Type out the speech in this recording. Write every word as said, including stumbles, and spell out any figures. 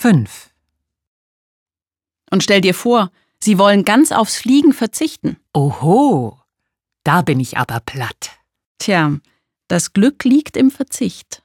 fünf. Und stell dir vor, Sie wollen ganz aufs Fliegen verzichten. Oho, da bin ich aber platt. Tja, das Glück liegt im Verzicht.